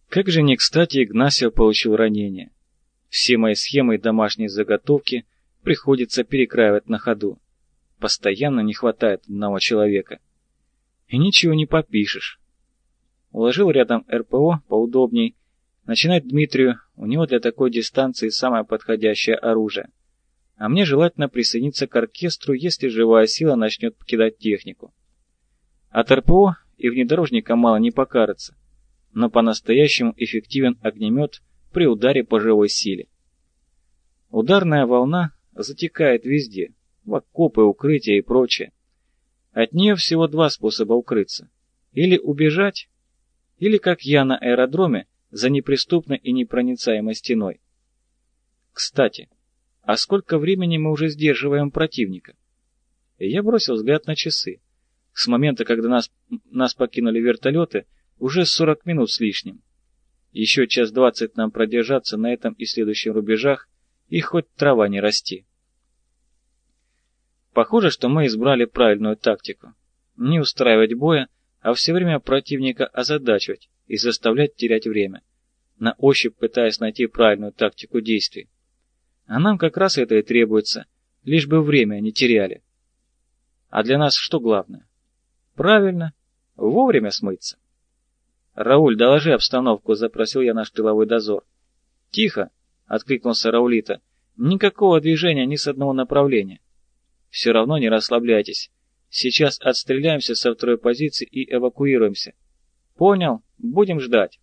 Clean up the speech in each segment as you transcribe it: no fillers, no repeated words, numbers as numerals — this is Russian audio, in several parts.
Как же не кстати Игнасио получил ранение. Все мои схемы и домашние заготовки приходится перекраивать на ходу. Постоянно не хватает одного человека. И ничего не попишешь. Уложил рядом РПО поудобней. Начинать Дмитрию, у него для такой дистанции самое подходящее оружие. А мне желательно присоединиться к оркестру, если живая сила начнет покидать технику. От РПО и внедорожника мало не покажется, но по-настоящему эффективен огнемет при ударе по живой силе. Ударная волна затекает везде, в окопы, укрытия и прочее. От нее всего два способа укрыться. Или убежать, или, как я на аэродроме, за неприступной и непроницаемой стеной. Кстати, а сколько времени мы уже сдерживаем противника? Я бросил взгляд на часы. С момента, когда нас покинули вертолеты, уже 40 минут с лишним. Еще 1:20 нам продержаться на этом и следующих рубежах, и хоть трава не расти. Похоже, что мы избрали правильную тактику. Не устраивать боя, а все время противника озадачивать и заставлять терять время, на ощупь пытаясь найти правильную тактику действий. А нам как раз это и требуется, лишь бы время не теряли. А для нас что главное? Правильно, вовремя смыться. «Рауль, доложи обстановку», — запросил я наш тыловой дозор. «Тихо», — откликнулся Раулита, — «никакого движения ни с одного направления». «Все равно не расслабляйтесь. Сейчас отстреляемся со второй позиции и эвакуируемся». «Понял, будем ждать».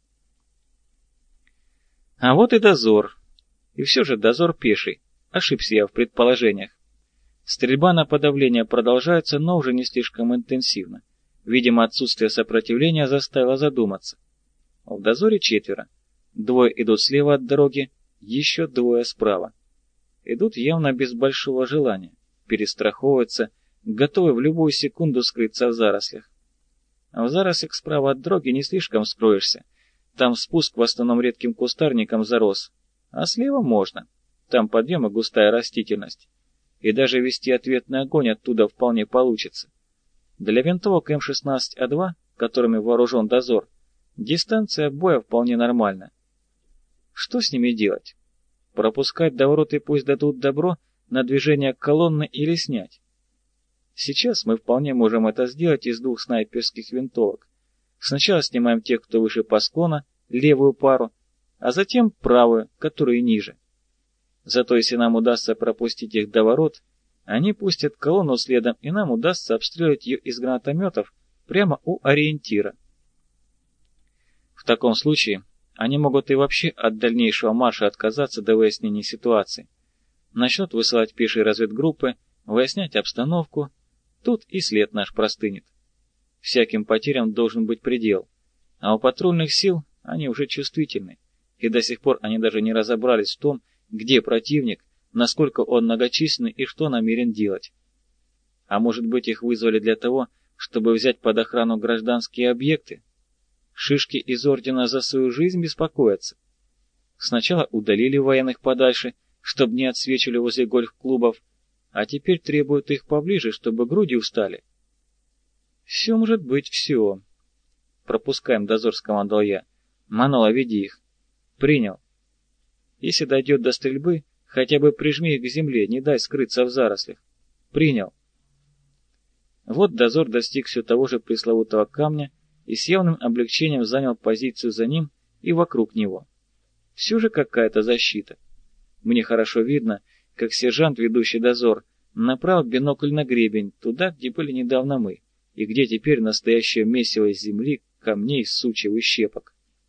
А вот и дозор. И все же дозор пеший. Ошибся я в предположениях. Стрельба на подавление продолжается, но уже не слишком интенсивно. Видимо, отсутствие сопротивления заставило задуматься. В дозоре 4. 2 идут слева от дороги, еще 2 справа. Идут явно без большого желания, перестраховываются, готовы в любую секунду скрыться в зарослях. А в зарослях справа от дороги не слишком скроешься. Там спуск в основном редким кустарником зарос. А слева можно. Там подъем и густая растительность. И даже вести ответный огонь оттуда вполне получится. Для винтовок М16А2, которыми вооружен дозор, дистанция боя вполне нормальна. Что с ними делать? Пропускать до ворот и пусть дадут добро на движение колонны или снять? Сейчас мы вполне можем это сделать из 2 снайперских винтовок. Сначала снимаем тех, кто выше по склону, левую пару, а затем правую, которую ниже. Зато если нам удастся пропустить их до ворот, они пустят колонну следом, и нам удастся обстреливать ее из гранатометов прямо у ориентира. В таком случае они могут и вообще от дальнейшего марша отказаться до выяснения ситуации. Начнут высылать пешие разведгруппы, выяснять обстановку, тут и след наш простынет. Всяким потерям должен быть предел, а у патрульных сил они уже чувствительны, и до сих пор они даже не разобрались в том, где противник, насколько он многочисленный и что намерен делать. А может быть, их вызвали для того, чтобы взять под охрану гражданские объекты? Шишки из ордена за свою жизнь беспокоятся. Сначала удалили военных подальше, чтобы не отсвечивали возле гольф-клубов, а теперь требуют их поближе, чтобы грудью встали. Все может быть, все. Пропускаем дозор, скомандовал я. Манола, веди их. Принял. Если дойдет до стрельбы, хотя бы прижми их к земле, не дай скрыться в зарослях. Принял. Вот дозор достиг все того же пресловутого камня и с явным облегчением занял позицию за ним и вокруг него. Все же какая-то защита. Мне хорошо видно, как сержант, ведущий дозор, направил бинокль на гребень, туда, где были недавно мы, и где теперь настоящее месиво из земли, камней, сучьев и щепок.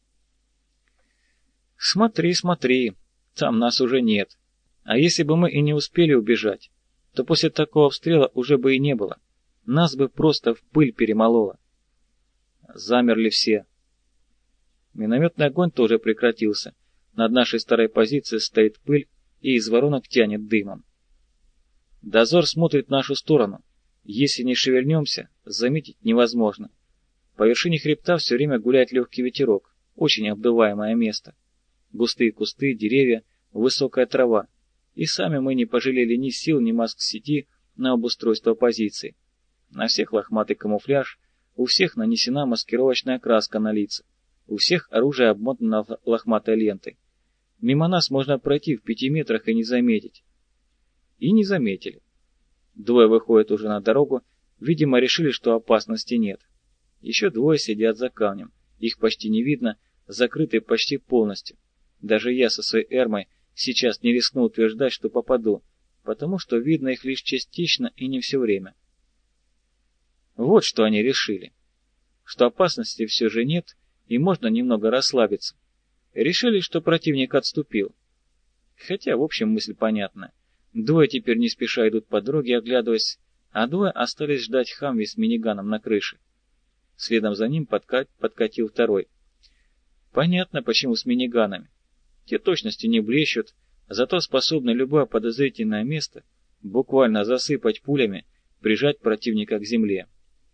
Смотри, смотри, там нас уже нет. А если бы мы и не успели убежать, то после такого обстрела уже бы и не было. Нас бы просто в пыль перемололо. Замерли все. Минометный огонь тоже прекратился. Над нашей старой позицией стоит пыль и из воронок тянет дымом. Дозор смотрит в нашу сторону. Если не шевельнемся, заметить невозможно. По вершине хребта все время гуляет легкий ветерок, очень обдуваемое место. Густые кусты, деревья, высокая трава. И сами мы не пожалели ни сил, ни маск-сети на обустройство позиции. На всех лохматый камуфляж, у всех нанесена маскировочная краска на лица. У всех оружие обмотано лохматой лентой. Мимо нас можно пройти в 5 метрах и не заметить. И не заметили. Двое выходят уже на дорогу, видимо, решили, что опасности нет. Еще двое сидят за камнем. Их почти не видно, закрыты почти полностью. Даже я со своей эрмой сейчас не рискну утверждать, что попаду, потому что видно их лишь частично и не все время. Вот что они решили. Что опасности все же нет, и можно немного расслабиться. Решили, что противник отступил. Хотя, в общем, мысль понятна. Двое теперь не спеша идут по дороге, оглядываясь, а двое остались ждать Хамви с миниганом на крыше. Следом за ним подкатил второй. Понятно, почему с миниганами. Те точности не блещут, зато способны любое подозрительное место буквально засыпать пулями, прижать противника к земле.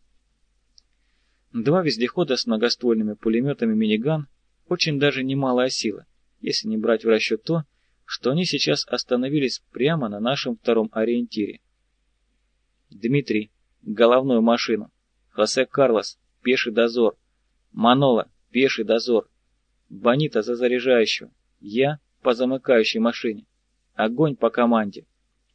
Два вездехода с многоствольными пулеметами миниган очень даже немалая сила, если не брать в расчет то, что они сейчас остановились прямо на нашем втором ориентире. Дмитрий, головную машину. Хосе Карлос, пеший дозор. Манола, пеший дозор. Бонита за заряжающего. Я по замыкающей машине. Огонь по команде.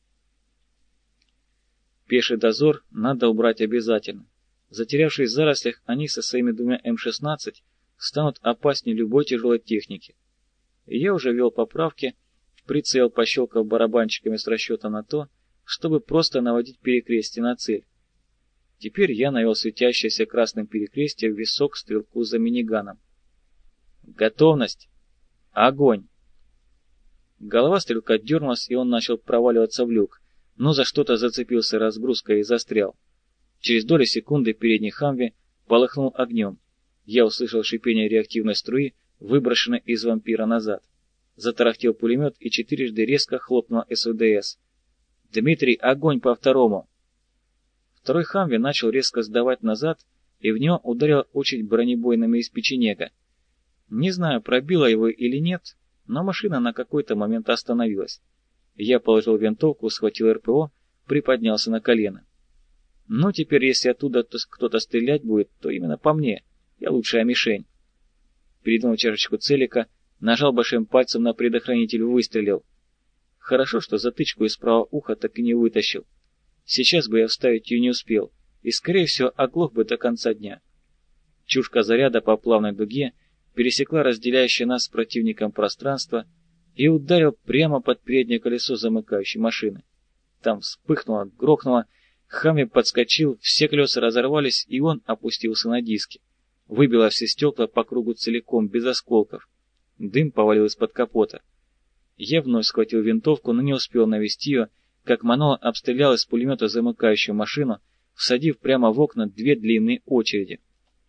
Пеший дозор надо убрать обязательно. Затерявшись в зарослях, они со своими двумя М-16 станут опаснее любой тяжелой техники. И я уже вел поправки, прицел пощелкав барабанчиками с расчетом на то, чтобы просто наводить перекрестие на цель. Теперь я навел светящееся красным перекрестие в висок стрелку за миниганом. Готовность! Огонь! Голова стрелка дернулась, и он начал проваливаться в люк, но за что-то зацепился разгрузкой и застрял. Через доли секунды передний Хамви полыхнул огнем. Я услышал шипение реактивной струи, выброшенной из вампира назад. Затарахтел пулемет, и четырежды резко хлопнула СВДС. «Дмитрий, огонь по второму!» Второй Хамви начал резко сдавать назад, и в него ударила очередь бронебойными из печенега. Не знаю, пробила его или нет, но машина на какой-то момент остановилась. Я положил винтовку, схватил РПО, приподнялся на колено. Ну, теперь, если оттуда кто-то стрелять будет, то именно по мне. Я лучшая мишень. Передвинул чашечку целика, нажал большим пальцем на предохранитель, выстрелил. Хорошо, что затычку из правого уха так и не вытащил. Сейчас бы я вставить ее не успел, и, скорее всего, оглох бы до конца дня. Чушка заряда по плавной дуге пересекла разделяющее нас с противником пространство и ударил прямо под переднее колесо замыкающей машины. Там вспыхнуло, грохнуло, Хамви подскочил, все колеса разорвались, и он опустился на диски. Выбило все стекла по кругу целиком, без осколков. Дым повалил из-под капота. Я вновь схватил винтовку, но не успел навести ее, как Манола обстрелял из пулемета замыкающую машину, всадив прямо в окна две длинные очереди.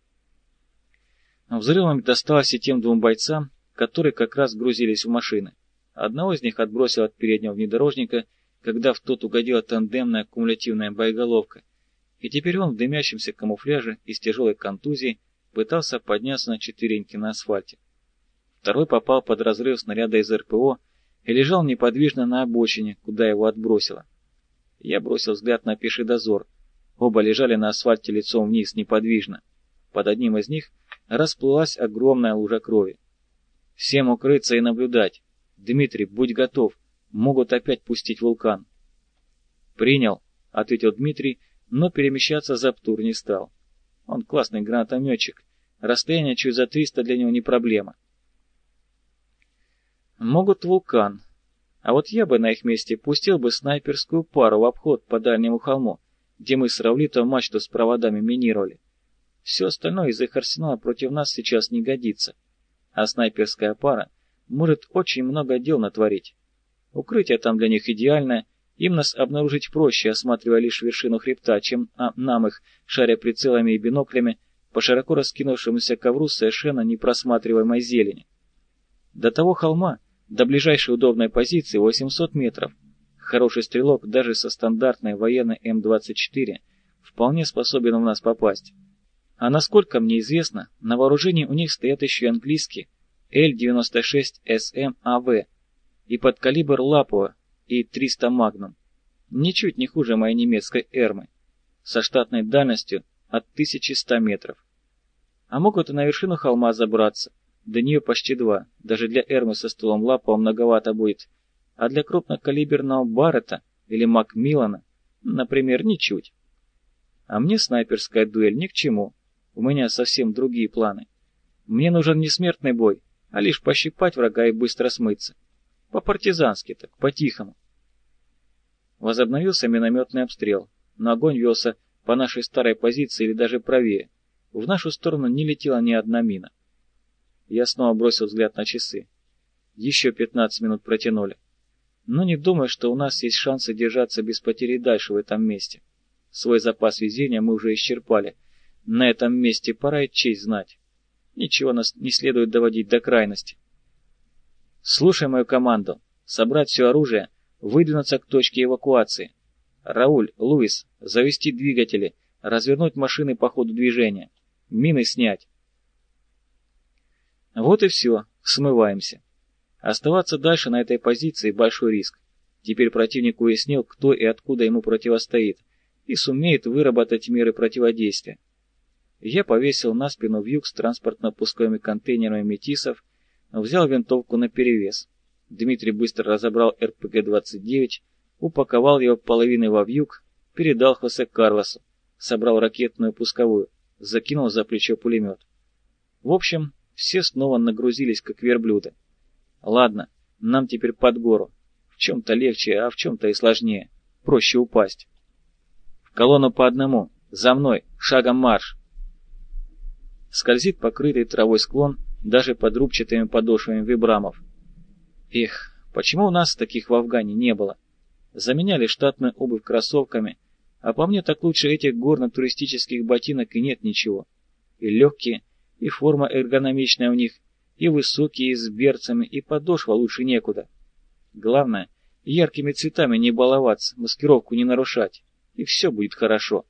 Взрывом досталось и тем двум бойцам, которые как раз грузились в машины. Одного из них отбросил от переднего внедорожника, когда в тот угодила тандемная кумулятивная боеголовка, и теперь он в дымящемся камуфляже и с тяжелой контузией пытался подняться на четвереньки на асфальте. Второй попал под разрыв снаряда из РПО и лежал неподвижно на обочине, куда его отбросило. Я бросил взгляд на пеший дозор. Оба лежали на асфальте лицом вниз, неподвижно. Под одним из них расплылась огромная лужа крови. Всем укрыться и наблюдать. Дмитрий, будь готов. Могут опять пустить вулкан. «Принял», — ответил Дмитрий, но перемещаться Заптур не стал. Он классный гранатометчик. Расстояние чуть за 300 для него не проблема. Могут вулкан. А вот я бы на их месте пустил бы снайперскую пару в обход по дальнему холму, где мы с Равлито мачту с проводами минировали. Все остальное из их арсенала против нас сейчас не годится. А снайперская пара может очень много дел натворить. Укрытие там для них идеальное, им нас обнаружить проще, осматривая лишь вершину хребта, чем нам их, шаря прицелами и биноклями, по широко раскинувшемуся ковру совершенно непросматриваемой зелени. До того холма, до ближайшей удобной позиции 800 метров. Хороший стрелок даже со стандартной военной М-24 вполне способен в нас попасть. А насколько мне известно, на вооружении у них стоят еще и английские Л-96СМ АВ и подкалибр Лапова и 300 Магнум. Ничуть не хуже моей немецкой Эрмы, со штатной дальностью от 1100 метров. А могут и на вершину холма забраться. До нее почти 2. Даже для Эрмы со стволом Лапова многовато будет. А для крупнокалиберного Баррета или Макмиллана, например, ничуть. А мне снайперская дуэль ни к чему. У меня совсем другие планы. Мне нужен не смертный бой, а лишь пощипать врага и быстро смыться. По-партизански так, по-тихому. Возобновился минометный обстрел, но огонь велся по нашей старой позиции или даже правее. В нашу сторону не летела ни одна мина. Я снова бросил взгляд на часы. Еще 15 минут протянули. Но не думаю, что у нас есть шансы держаться без потери дальше в этом месте. Свой запас везения мы уже исчерпали. На этом месте пора и честь знать. Ничего нас не следует доводить до крайности. Слушай мою команду. Собрать все оружие, выдвинуться к точке эвакуации. Рауль, Луис, завести двигатели, развернуть машины по ходу движения. Мины снять. Вот и все, смываемся. Оставаться дальше на этой позиции – большой риск. Теперь противник уяснил, кто и откуда ему противостоит, и сумеет выработать меры противодействия. Я повесил на спину вьюг с транспортно-пусковыми контейнерами метисов, взял винтовку наперевес. Дмитрий быстро разобрал РПГ-29, упаковал его половиной во вьюг, передал Хосе Карлосу, собрал ракетную пусковую, закинул за плечо пулемет. В общем, все снова нагрузились, как верблюды. Ладно, нам теперь под гору. В чем-то легче, а в чем-то и сложнее. Проще упасть. В колонну по одному. За мной. Шагом марш. Скользит покрытый травой склон, даже под рубчатыми подошвами вибрамов. Эх, почему у нас таких в Афгане не было? Заменяли штатную обувь кроссовками, а по мне так лучше этих горно-туристических ботинок и нет ничего. И легкие, и форма эргономичная у них, и высокие, и с берцами, и подошва лучше некуда. Главное, яркими цветами не баловаться, маскировку не нарушать, и все будет хорошо.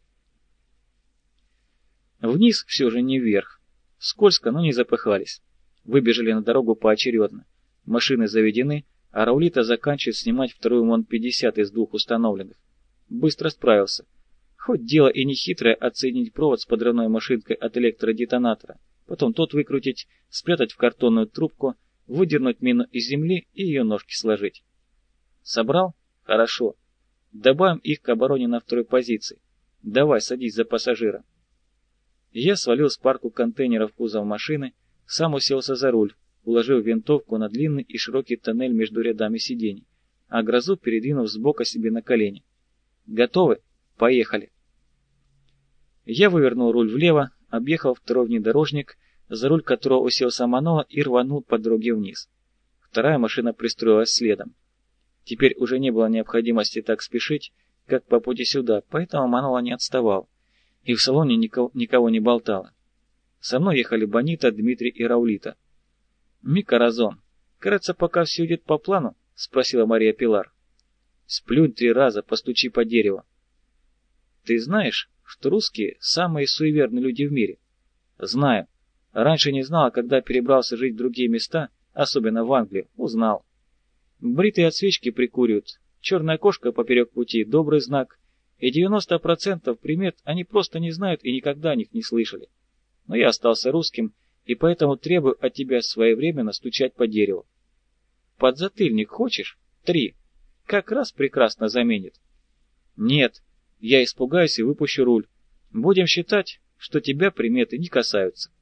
Вниз все же не вверх. Скользко, но не запыхались. Выбежали на дорогу поочередно. Машины заведены, а Раулита заканчивает снимать вторую МОН-50 из 2 установленных. Быстро справился. Хоть дело и не хитрое отсоединить провод с подрывной машинкой от электродетонатора, потом тот выкрутить, спрятать в картонную трубку, выдернуть мину из земли и ее ножки сложить. Собрал? Хорошо. Добавим их к обороне на второй позиции. Давай, садись за пассажира. Я свалил с парку контейнеров в кузов машины, сам уселся за руль, уложив винтовку на длинный и широкий тоннель между рядами сидений, а грозу передвинув сбоку себе на колени. Готовы? Поехали. Я вывернул руль влево, объехал второй внедорожник, за руль которого уселся Манола и рванул по дороге вниз. Вторая машина пристроилась следом. Теперь уже не было необходимости так спешить, как по пути сюда, поэтому Манола не отставал, и в салоне никого не болтало. Со мной ехали Бонита, Дмитрий и Раулита. «Микоразон, кажется, пока все идет по плану?» — спросила Мария Пилар. «Сплюнь 3 раза, постучи по дереву». «Ты знаешь, что русские – самые суеверные люди в мире?» «Знаю. Раньше не знал, а когда перебрался жить в другие места, особенно в Англию, узнал. Бритые от свечки прикуривают, черная кошка поперек пути – добрый знак, и 90% примет они просто не знают и никогда о них не слышали. Но я остался русским, и поэтому требую от тебя своевременно стучать по дереву. Подзатыльник хочешь? 3. Как раз прекрасно заменит». «Нет, я испугаюсь и выпущу руль. Будем считать, что тебя приметы не касаются».